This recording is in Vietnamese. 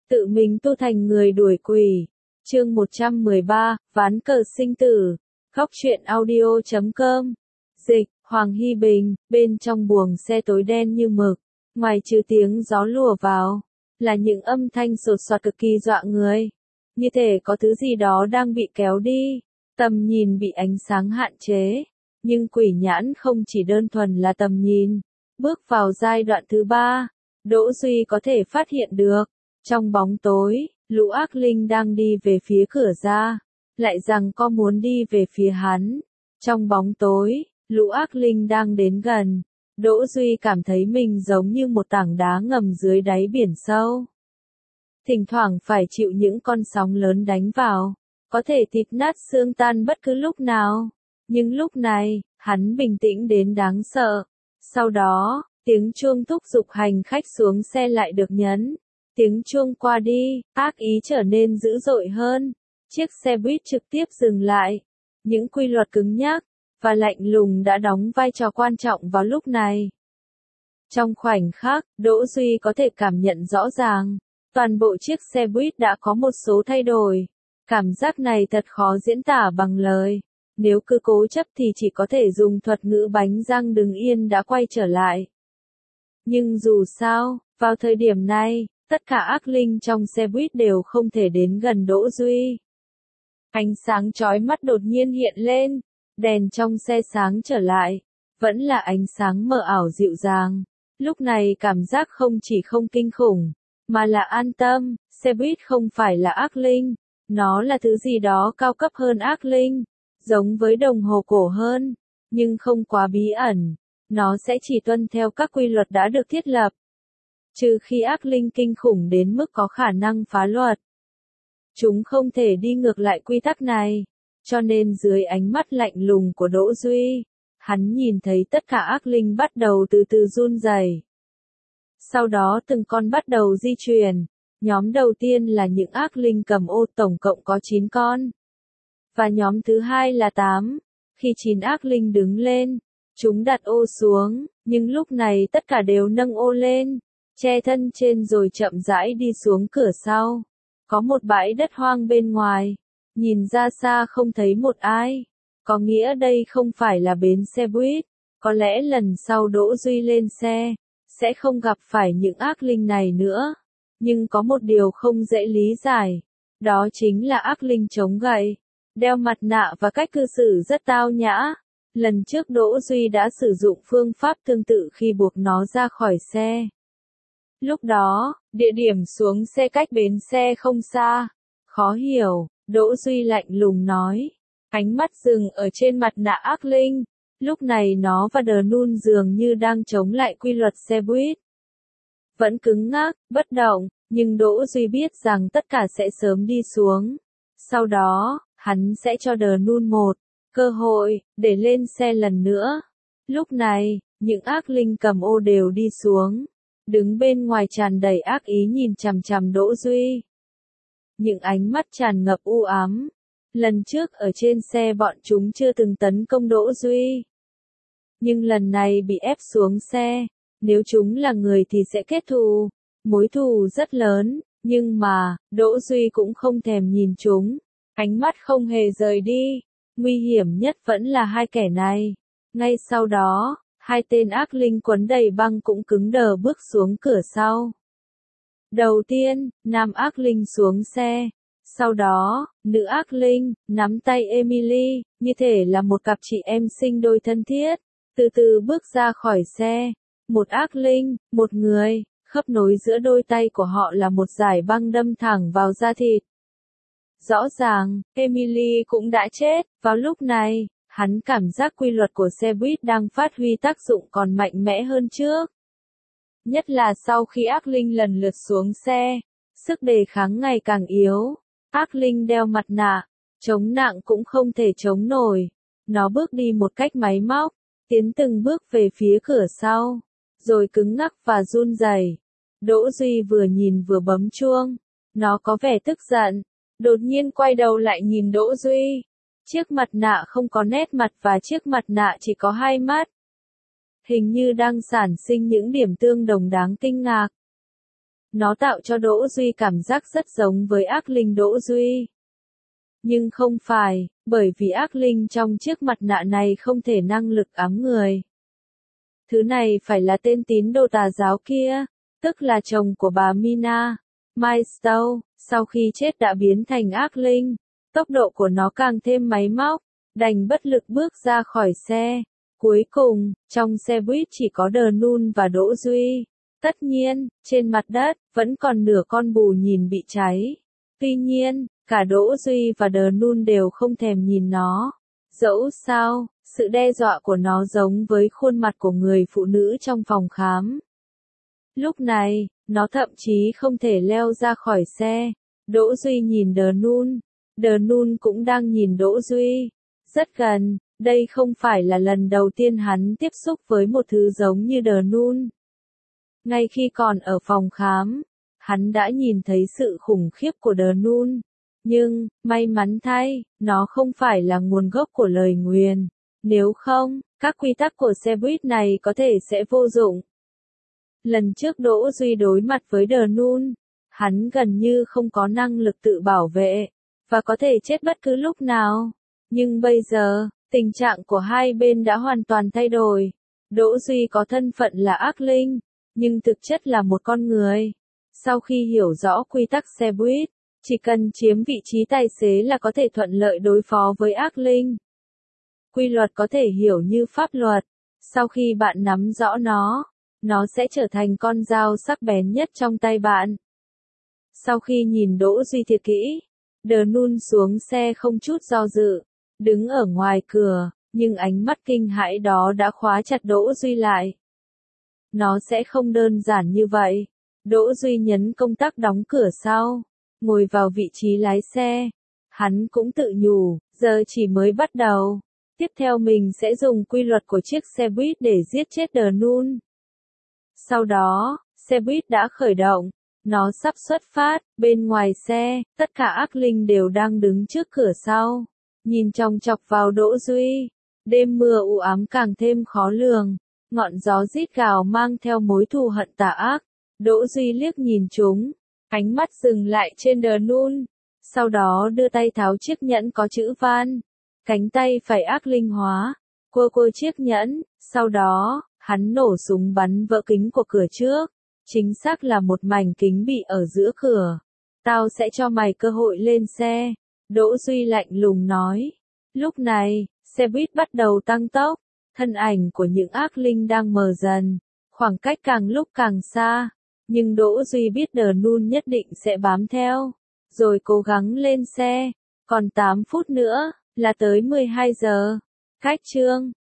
tự mình tu thành người đuổi quỷ. Chương 113, ván cờ sinh tử. Góc truyện audio.com. Dịch, Hoàng Hy Bình, bên trong buồng xe tối đen như mực, ngoài trừ tiếng gió lùa vào, là những âm thanh sột soạt cực kỳ dọa người. Như thể có thứ gì đó đang bị kéo đi, tầm nhìn bị ánh sáng hạn chế. Nhưng quỷ nhãn không chỉ đơn thuần là tầm nhìn. Bước vào giai đoạn thứ 3, Đỗ Duy có thể phát hiện được, trong bóng tối, lũ ác linh đang đi về phía cửa ra, lại rằng có muốn đi về phía hắn. Trong bóng tối, lũ ác linh đang đến gần, Đỗ Duy cảm thấy mình giống như một tảng đá ngầm dưới đáy biển sâu. Thỉnh thoảng phải chịu những con sóng lớn đánh vào, có thể thịt nát xương tan bất cứ lúc nào. Nhưng lúc này, hắn bình tĩnh đến đáng sợ. Sau đó, tiếng chuông thúc giục hành khách xuống xe lại được nhấn. Tiếng chuông qua đi, ác ý trở nên dữ dội hơn. Chiếc xe buýt trực tiếp dừng lại. Những quy luật cứng nhắc và lạnh lùng đã đóng vai trò quan trọng vào lúc này. Trong khoảnh khắc, Đỗ Duy có thể cảm nhận rõ ràng, toàn bộ chiếc xe buýt đã có một số thay đổi. Cảm giác này thật khó diễn tả bằng lời. Nếu cứ cố chấp thì chỉ có thể dùng thuật ngữ bánh răng đứng yên đã quay trở lại. Nhưng dù sao, vào thời điểm này, tất cả ác linh trong xe buýt đều không thể đến gần Đỗ Duy. Ánh sáng chói mắt đột nhiên hiện lên, đèn trong xe sáng trở lại, vẫn là ánh sáng mờ ảo dịu dàng. Lúc này cảm giác không chỉ không kinh khủng, mà là an tâm, xe buýt không phải là ác linh, nó là thứ gì đó cao cấp hơn ác linh. Giống với đồng hồ cổ hơn, nhưng không quá bí ẩn, nó sẽ chỉ tuân theo các quy luật đã được thiết lập. Trừ khi ác linh kinh khủng đến mức có khả năng phá luật. Chúng không thể đi ngược lại quy tắc này, cho nên dưới ánh mắt lạnh lùng của Đỗ Duy, hắn nhìn thấy tất cả ác linh bắt đầu từ từ run rẩy. Sau đó từng con bắt đầu di chuyển, nhóm đầu tiên là những ác linh cầm ô tổng cộng có 9 con. Và nhóm thứ hai là 8. Khi 9 ác linh đứng lên, chúng đặt ô xuống, nhưng lúc này tất cả đều nâng ô lên, che thân trên rồi chậm rãi đi xuống cửa sau. Có một bãi đất hoang bên ngoài, nhìn ra xa không thấy một ai. Có nghĩa đây không phải là bến xe buýt, có lẽ lần sau Đỗ Duy lên xe, sẽ không gặp phải những ác linh này nữa. Nhưng có một điều không dễ lý giải, đó chính là ác linh chống gậy. Đeo mặt nạ và cách cư xử rất tao nhã. Lần trước Đỗ Duy đã sử dụng phương pháp tương tự khi buộc nó ra khỏi xe. Lúc đó, địa điểm xuống xe cách bến xe không xa. Khó hiểu, Đỗ Duy lạnh lùng nói. Ánh mắt dừng ở trên mặt nạ ác linh. Lúc này nó và Đờ Nun dường như đang chống lại quy luật xe buýt. Vẫn cứng ngắc, bất động, nhưng Đỗ Duy biết rằng tất cả sẽ sớm đi xuống. Sau đó, hắn sẽ cho Đờ Nun một cơ hội để lên xe lần nữa. Lúc này, những ác linh cầm ô đều đi xuống, đứng bên ngoài tràn đầy ác ý nhìn chằm chằm Đỗ Duy. Những ánh mắt tràn ngập u ám. Lần trước ở trên xe bọn chúng chưa từng tấn công Đỗ Duy. Nhưng lần này bị ép xuống xe, nếu chúng là người thì sẽ kết thù. Mối thù rất lớn, nhưng mà, Đỗ Duy cũng không thèm nhìn chúng. Ánh mắt không hề rời đi. Nguy hiểm nhất vẫn là hai kẻ này. Ngay sau đó, hai tên ác linh quấn đầy băng cũng cứng đờ bước xuống cửa sau. Đầu tiên, nam ác linh xuống xe. Sau đó, nữ ác linh, nắm tay Emily, như thể là một cặp chị em sinh đôi thân thiết, từ từ bước ra khỏi xe. Một ác linh, một người, khớp nối giữa đôi tay của họ là một dải băng đâm thẳng vào da thịt. Rõ ràng, Emily cũng đã chết. Vào lúc này, hắn cảm giác quy luật của xe buýt đang phát huy tác dụng còn mạnh mẽ hơn trước. Nhất là sau khi ác linh lần lượt xuống xe, sức đề kháng ngày càng yếu. Ác linh đeo mặt nạ, chống nặng cũng không thể chống nổi. Nó bước đi một cách máy móc, tiến từng bước về phía cửa sau, rồi cứng ngắc và run rẩy. Đỗ Duy vừa nhìn vừa bấm chuông. Nó có vẻ tức giận. Đột nhiên quay đầu lại nhìn Đỗ Duy. Chiếc mặt nạ không có nét mặt và chiếc mặt nạ chỉ có hai mắt. Hình như đang sản sinh những điểm tương đồng đáng kinh ngạc. Nó tạo cho Đỗ Duy cảm giác rất giống với ác linh Đỗ Duy. Nhưng không phải, bởi vì ác linh trong chiếc mặt nạ này không thể năng lực ám người. Thứ này phải là tên tín đồ tà giáo kia, tức là chồng của bà Mina, Milestone, sau khi chết đã biến thành ác linh. Tốc độ của nó càng thêm máy móc, đành bất lực bước ra khỏi xe. Cuối cùng, trong xe buýt chỉ có The Nun và Đỗ Duy. Tất nhiên, trên mặt đất, vẫn còn nửa con bù nhìn bị cháy. Tuy nhiên, cả Đỗ Duy và The Nun đều không thèm nhìn nó. Dẫu sao, sự đe dọa của nó giống với khuôn mặt của người phụ nữ trong phòng khám. Lúc này, nó thậm chí không thể leo ra khỏi xe. Đỗ Duy nhìn The Nun cũng đang nhìn Đỗ Duy. Rất gần, đây không phải là lần đầu tiên hắn tiếp xúc với một thứ giống như The Nun. Ngay khi còn ở phòng khám, hắn đã nhìn thấy sự khủng khiếp của The Nun. Nhưng, may mắn thay, nó không phải là nguồn gốc của lời nguyền. Nếu không, các quy tắc của xe buýt này có thể sẽ vô dụng. Lần trước Đỗ Duy đối mặt với The Nun, hắn gần như không có năng lực tự bảo vệ, và có thể chết bất cứ lúc nào. Nhưng bây giờ, tình trạng của hai bên đã hoàn toàn thay đổi. Đỗ Duy có thân phận là ác linh, nhưng thực chất là một con người. Sau khi hiểu rõ quy tắc xe buýt, chỉ cần chiếm vị trí tài xế là có thể thuận lợi đối phó với ác linh. Quy luật có thể hiểu như pháp luật. Sau khi bạn nắm rõ nó sẽ trở thành con dao sắc bén nhất trong tay bạn. Sau khi nhìn Đỗ Duy thiệt kỹ, The Nun xuống xe không chút do dự, đứng ở ngoài cửa, nhưng ánh mắt kinh hãi đó đã khóa chặt Đỗ Duy lại. Nó sẽ không đơn giản như vậy. Đỗ Duy nhấn công tắc đóng cửa sau, ngồi vào vị trí lái xe. Hắn cũng tự nhủ, giờ chỉ mới bắt đầu. Tiếp theo mình sẽ dùng quy luật của chiếc xe buýt để giết chết The Nun. Sau đó, xe buýt đã khởi động. Nó sắp xuất phát, bên ngoài xe, tất cả ác linh đều đang đứng trước cửa sau. Nhìn chòng chọc vào Đỗ Duy. Đêm mưa u ám càng thêm khó lường. Ngọn gió rít gào mang theo mối thù hận tà ác. Đỗ Duy liếc nhìn chúng. Ánh mắt dừng lại trên The Nun. Sau đó đưa tay tháo chiếc nhẫn có chữ van. Cánh tay phải ác linh hóa. Quơ chiếc nhẫn. Sau đó, hắn nổ súng bắn vỡ kính của cửa trước. Chính xác là một mảnh kính bị ở giữa cửa. Tao sẽ cho mày cơ hội lên xe. Đỗ Duy lạnh lùng nói. Lúc này, xe buýt bắt đầu tăng tốc. Thân ảnh của những ác linh đang mờ dần. Khoảng cách càng lúc càng xa. Nhưng Đỗ Duy biết The Nun nhất định sẽ bám theo. Rồi cố gắng lên xe. Còn 8 phút nữa, là tới 12 giờ. Cách chương